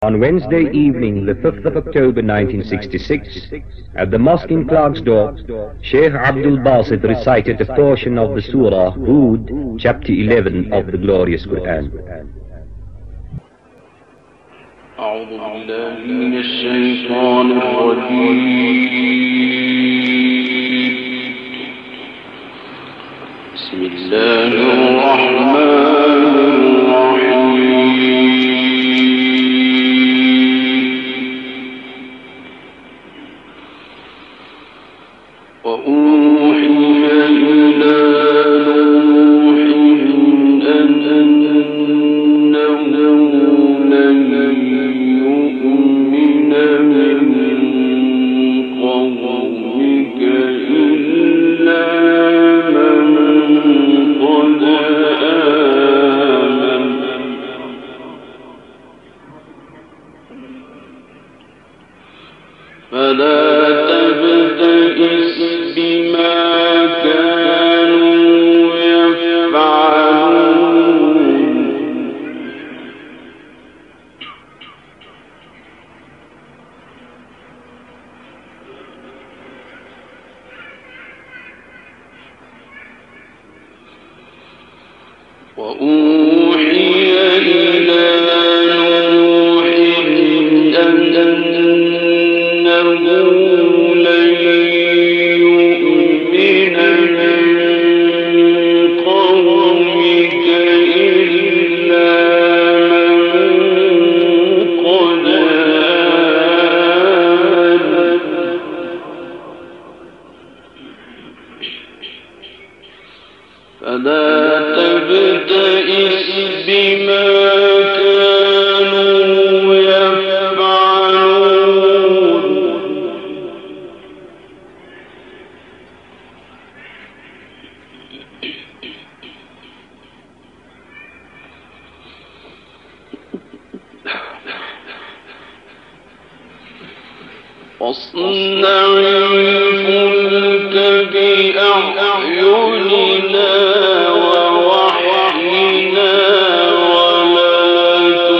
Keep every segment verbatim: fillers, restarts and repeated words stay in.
On Wednesday evening, the fifth of October nineteen sixty-six, at the mosque in Clarksdorp, Sheikh Abdul Basit recited a portion of the Surah Hud, chapter eleven of the glorious Quran. أعوذ بالله من الشيطان الرجيم. بسم الله الرحمن الرحيم. وأوحي إلى نوح أنه لن يؤمن من قومك إلا من قد آمن فلا تبتئس بما كانوا يفعلون وأوحي إلى نوح أنه لن يؤمن من قومك إلا من قد آمن فلا تبتئس بما كانوا يفعلون واصنع الفلك بأعيننا ووحينا ولا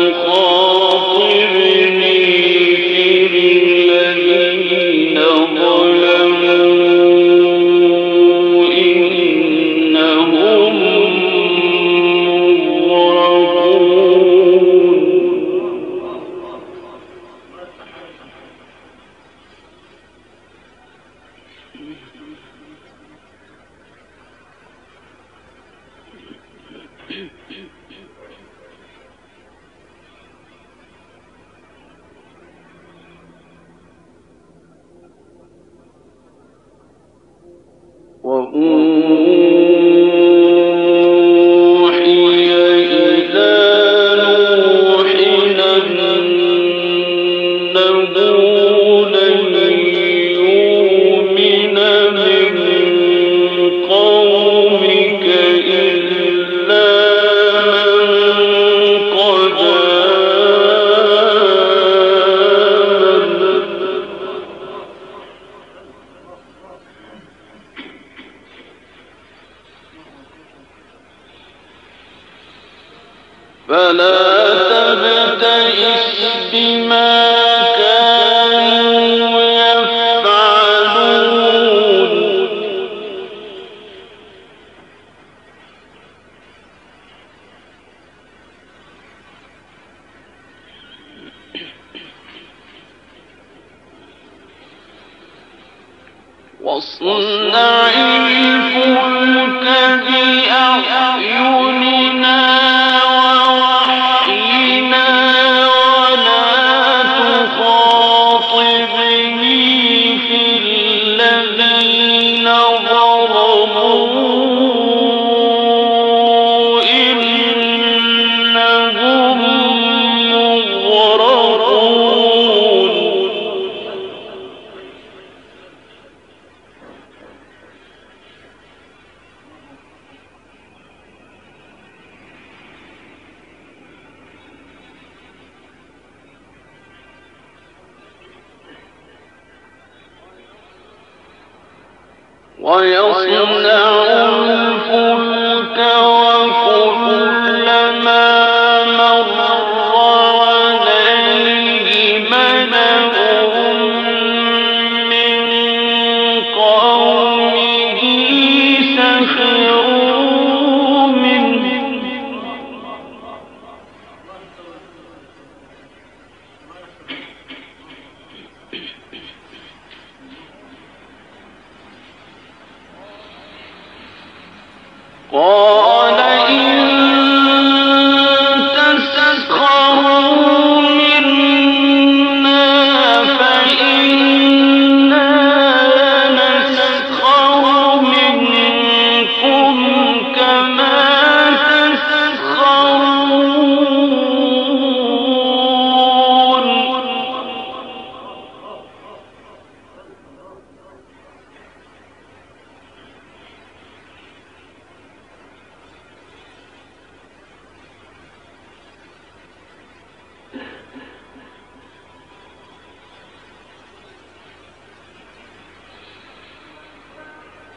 تخاطبني في الذين ظلموا إنهم مغرقون وأوحي إلى نوح أنه لن يؤمن من قومك إلا من قد آمن فلا تبتئس بما كانوا يفعلون واصنع الفلك بأعيننا ووحينا ولا تخاطبني في الذين ظلموا إنهم مغرقون ويصنع الفلك وكلما مر عليه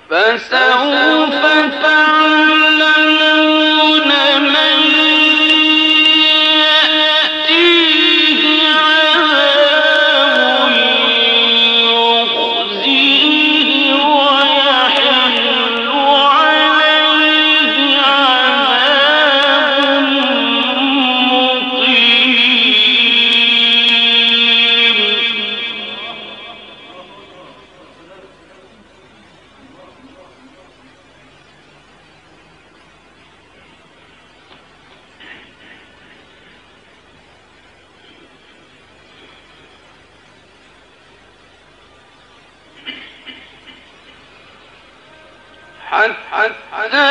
فسوف تعلمون من يأتيه عذاب يخزيه ويحل عليه عذاب مقيم. حتى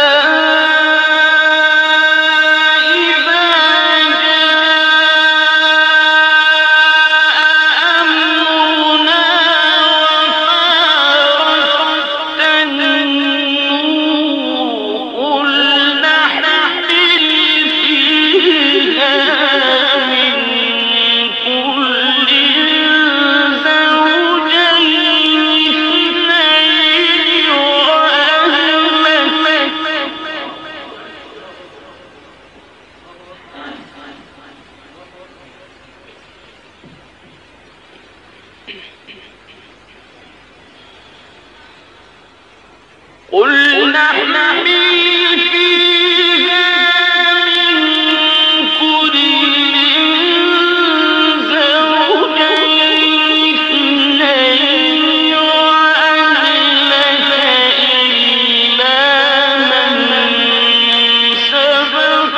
قل نحمل فيها من كل زوجين اثنين وأهلك إلا من سبق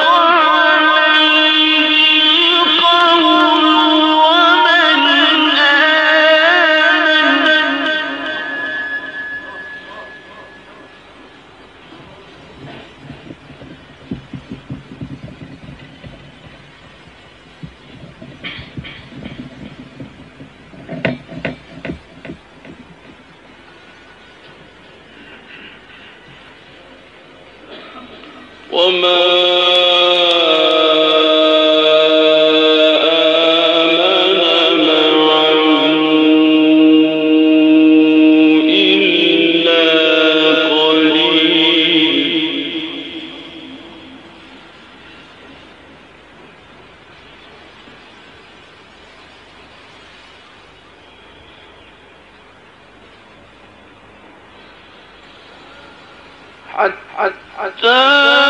عليه القول ومن آمن. وما آمن معه إلا قليل. حتى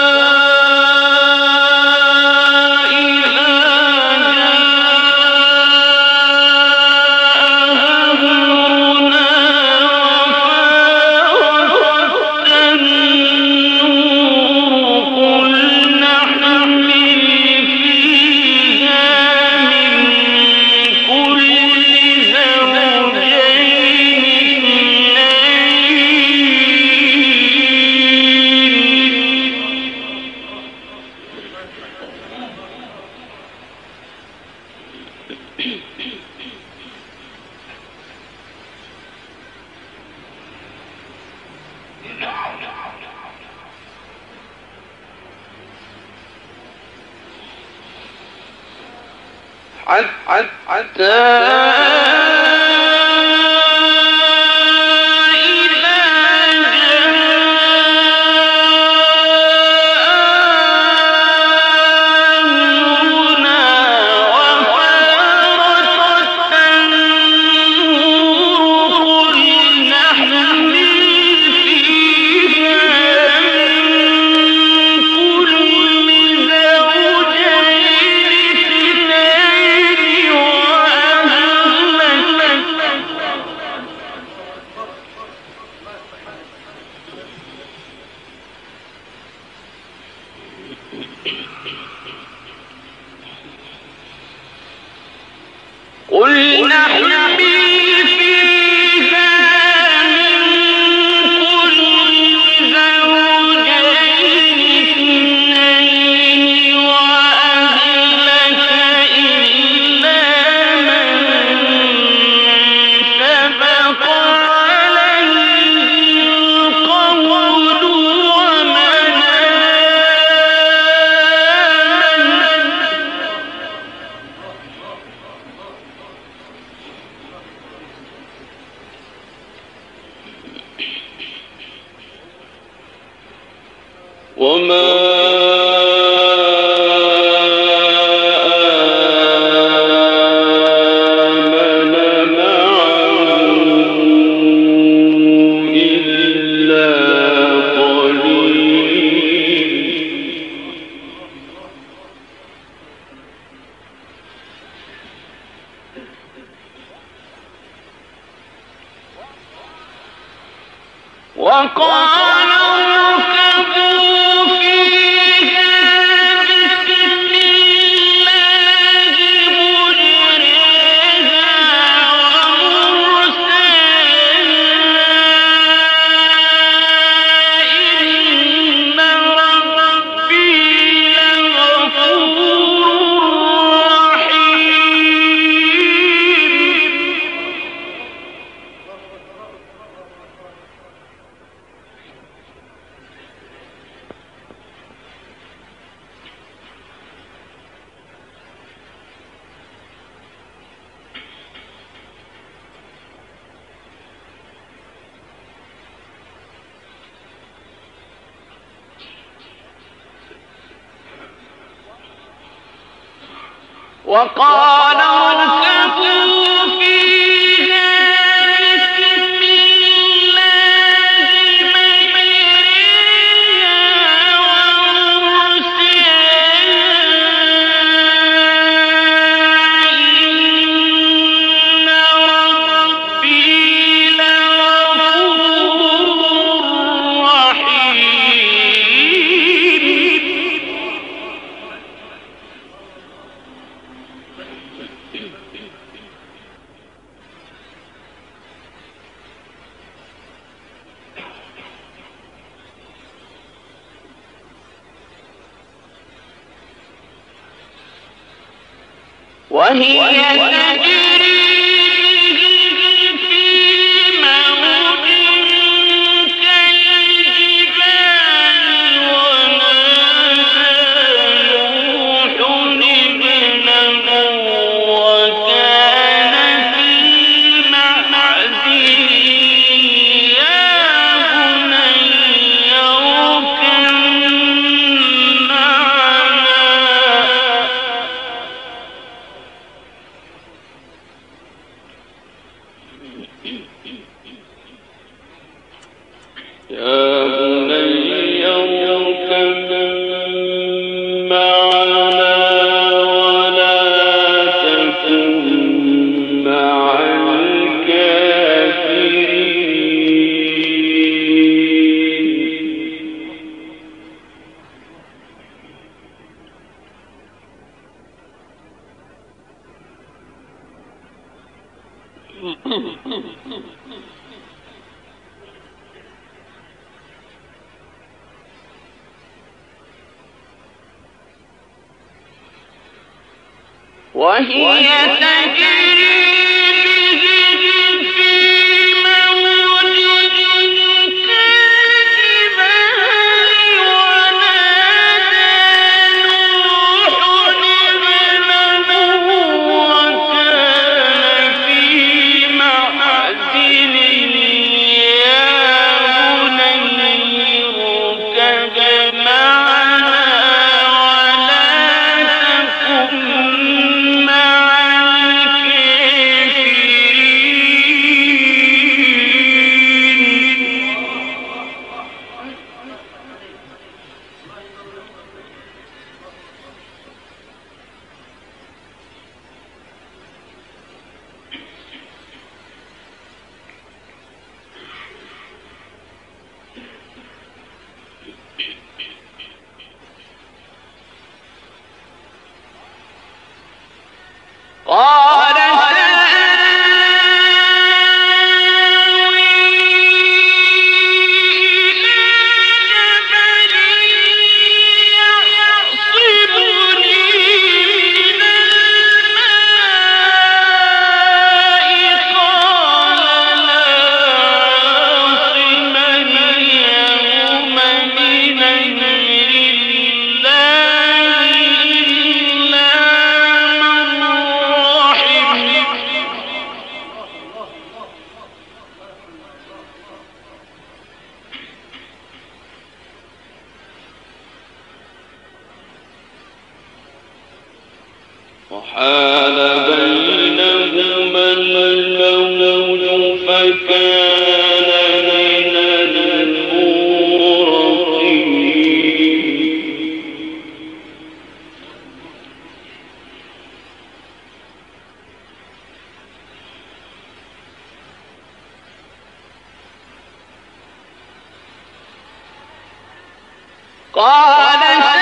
حتى قل نحمل فيها من كل زوجين اثنين وأهلك إلا من سبق عليه القول ومن آمن. وقال اركبوا فيها بسم الله مجريها ومرساها إن ربي لغفور رحيم. وهي تجري بهم في موج كالجبال ونادى نوح ابنه وكان في معزل يا بني اركب معنا يا بني اركب معنا ولا تكن مع الكافرين. وهي تجري بهم في موج كالجبال ونادى نوح ابنه وكان في معزل يا بني اركب معنا ولا تكن مع فكان من المغرقين. قال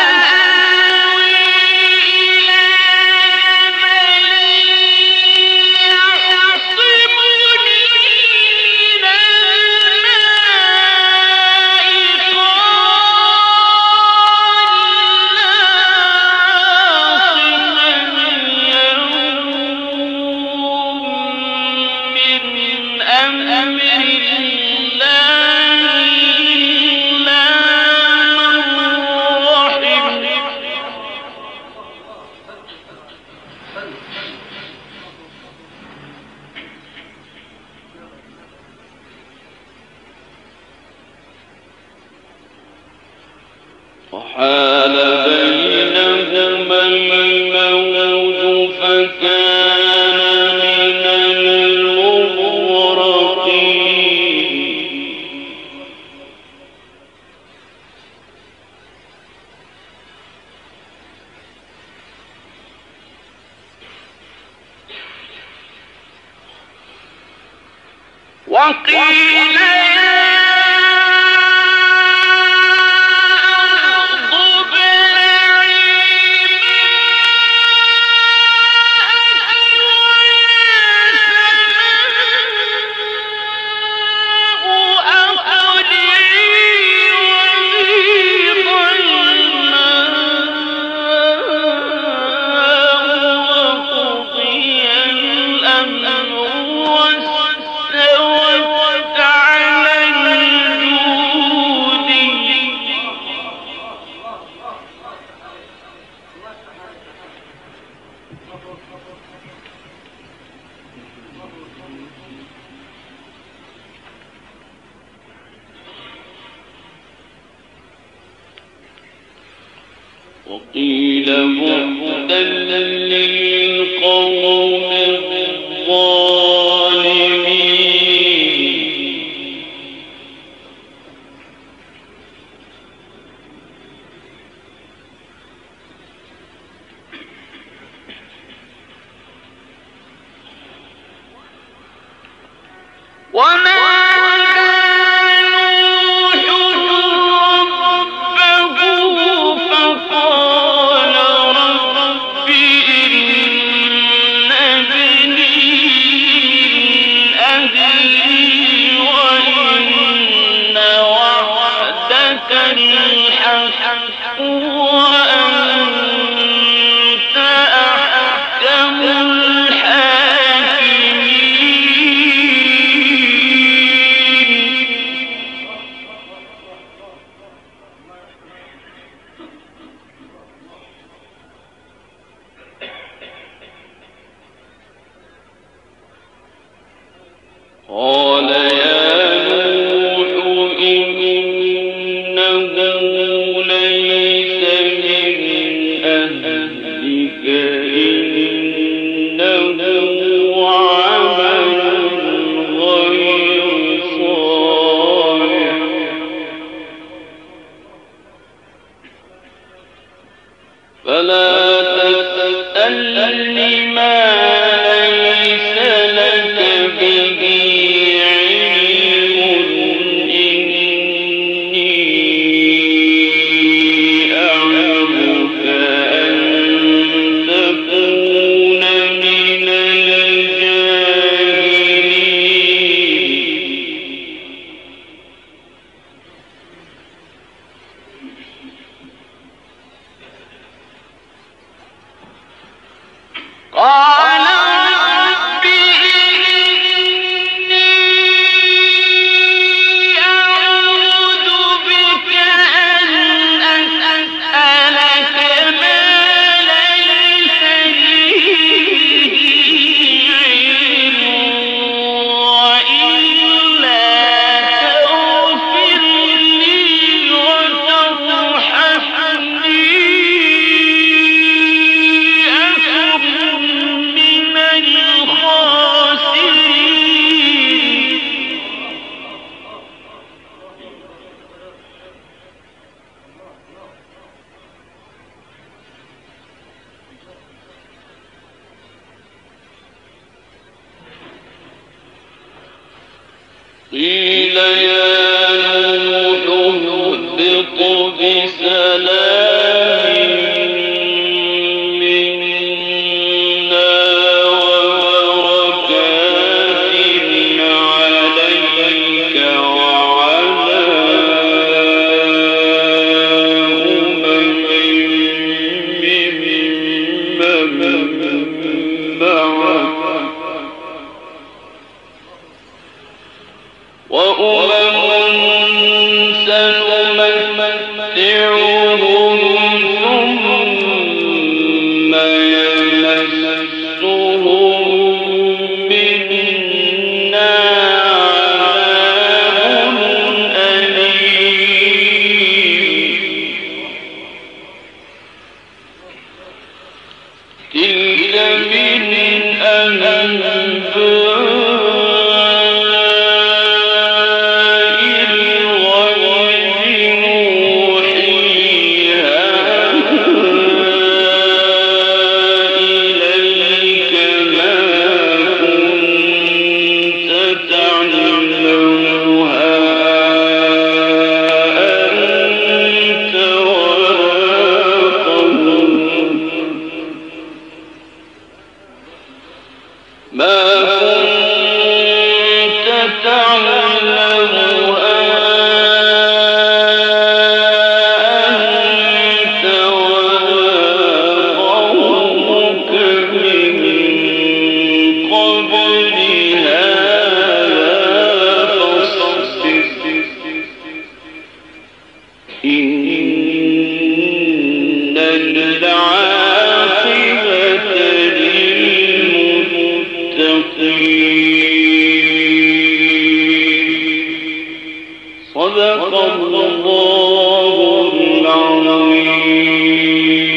وحال بينهما الموج فكان من المغرقين. وقيل وقيل بعدا للقوم الظالمين. قال يا نوح إنه ليس من أهلك إنه عمل غير صالح فلا تسألني ما ليس لك به قيل يا نوح اهبط بسلام منا وبركات عليك وعلى أمم ممن معك وأمم سنمتعهم ثم يمسهم منا عذاب أليم تلك من أنباء صدق الله العظيم.